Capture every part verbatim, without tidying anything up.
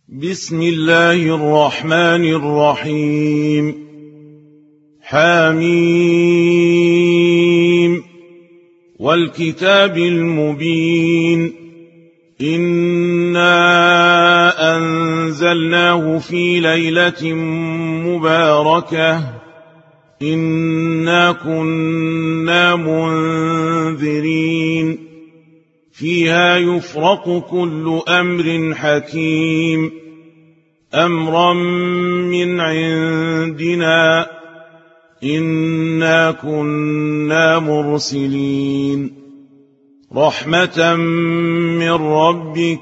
بسم الله الرحمن الرحيم. حميم والكتاب المبين. إنا أنزلناه في ليلة مباركة إنا كنا منذرين فيها يفرق كل أمر حكيم أمرا من عندنا إنا كنا مرسلين رحمة من ربك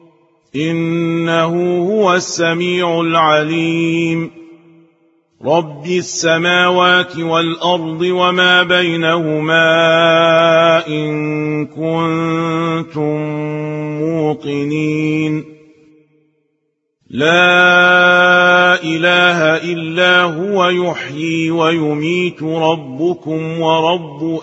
إنه هو السميع العليم رب السماوات والأرض وما بينهما إن كنتم موقنين لا إله إلا هو يحيي ويميت ربكم ورب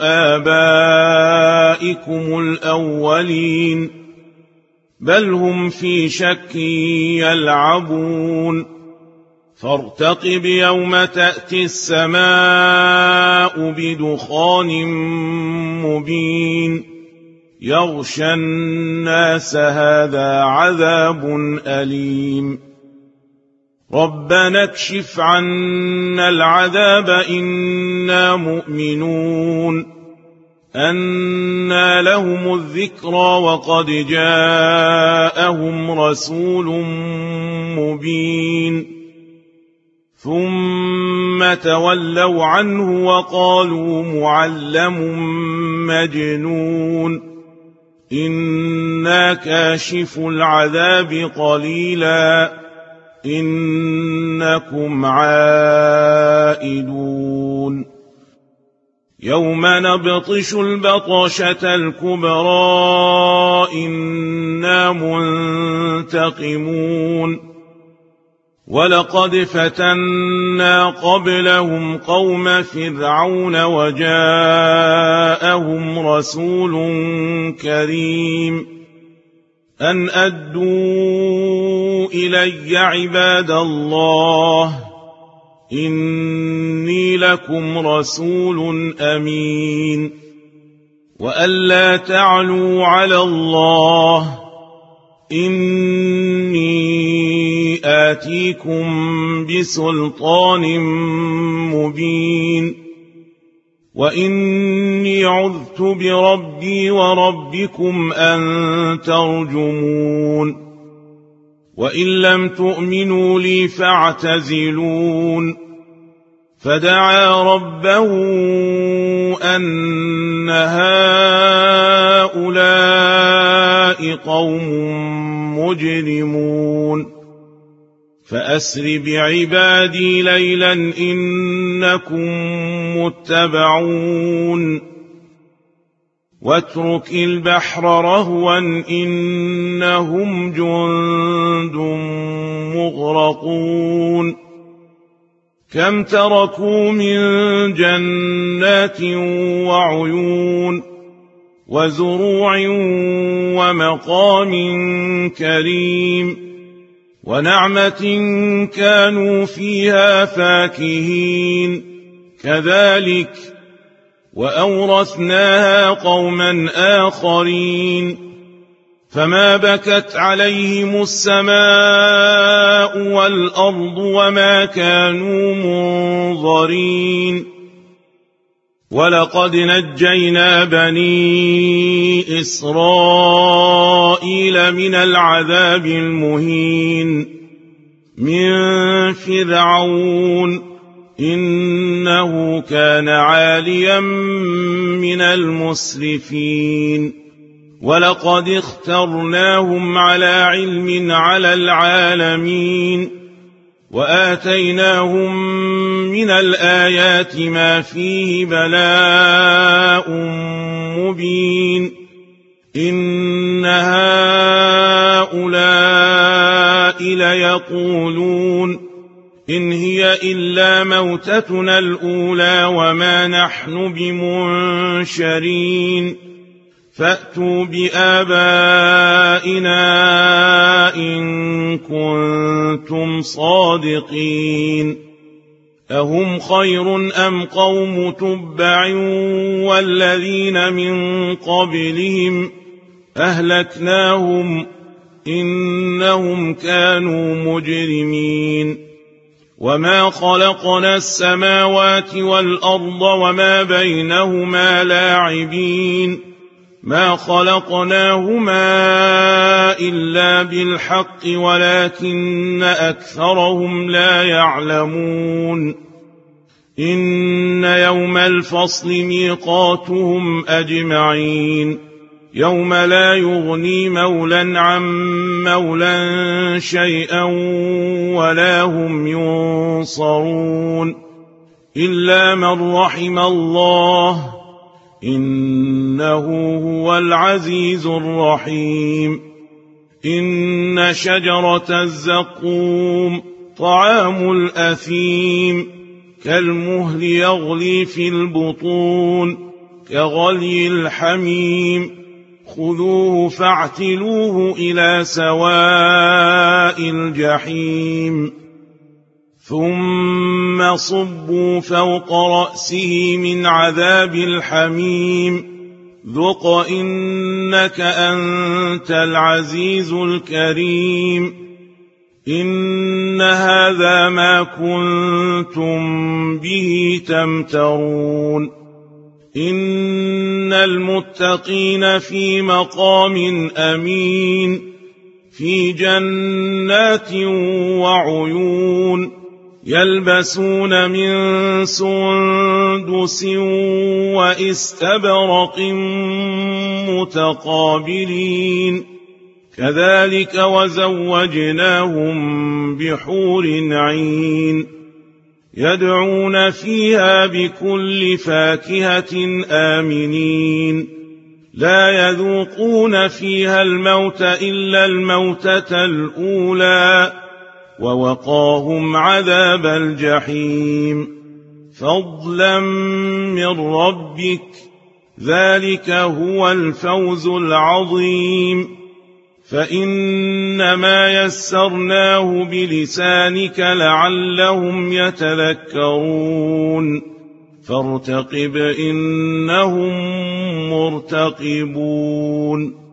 آبائكم الأولين بل هم في شك يلعبون فارتقب يوم تأتي السماء بدخان مبين يغشى الناس هذا عذاب أليم ربنا اكشف عنا العذاب إنا مؤمنون أنى لهم الذكرى وقد جاءهم رسول مبين ثم تولوا عنه وقالوا معلم مجنون إنا كاشف العذاب قليلا إنكم عائدون يوم نبطش البطشة الكبرى إنا منتقمون ولقد فتنا قبلهم قوم فرعون وجاءهم رسول كريم أن أدوا إلي عباد الله إني لكم رسول أمين وألا تعلوا على الله إني آتيكم بسلطان مبين وإني عذت بربي وربكم أن ترجمون وإن لم تؤمنوا لي فاعتزلون فدعا ربه أن هؤلاء قوم مجرمون فأسر بعبادي ليلا إنكم متبعون واترك البحر رهوا إنهم جند مغرقون كم تركوا من جنات وعيون وزروع ومقام كريم ونعمة كانوا فيها فاكهين كذلك وأورثناها قوما آخرين فما بكت عليهم السماء والأرض وما كانوا منظرين ولقد نجينا بني إسرائيل من العذاب المهين من فرعون إنه كان عاليا من المسرفين ولقد اخترناهم على علم على العالمين وآتيناهم من الآيات ما فيه بلاء مبين إن هؤلاء ليقولون إن هي إلا موتتنا الأولى وما نحن بمنشرين فأتوا بآبائنا إن كنتم صادقين أهم خير أم قوم تبع والذين من قبلهم أهلكناهم إنهم كانوا مجرمين وما خلقنا السماوات والأرض وما بينهما لاعبين ما خلقناهما إلا بالحق ولكن أكثرهم لا يعلمون إن يوم الفصل ميقاتهم أجمعين يوم لا يغني مولا عن مولا شيئا ولا هم ينصرون إلا من رحم الله إنه هو العزيز الرحيم إن شجرة الزقوم طعام الأثيم كالمهل يغلي في البطون كغلي الحميم خذوه فاعتلوه إلى سواء الجحيم ثم صبوا فوق رأسه من عذاب الحميم ذق إنك أنت العزيز الكريم إن هذا ما كنتم به تمترون إن المتقين في مقام أمين في جنات وعيون يلبسون من سندس واستبرق متقابلين كذلك وزوجناهم بحور عين يدعون فيها بكل فاكهة آمنين لا يذوقون فيها الموت إلا الموتة الأولى ووقاهم عذاب الجحيم فضلا من ربك ذلك هو الفوز العظيم فإنما يسرناه بلسانك لعلهم يتذكرون فارتقب إنهم مرتقبون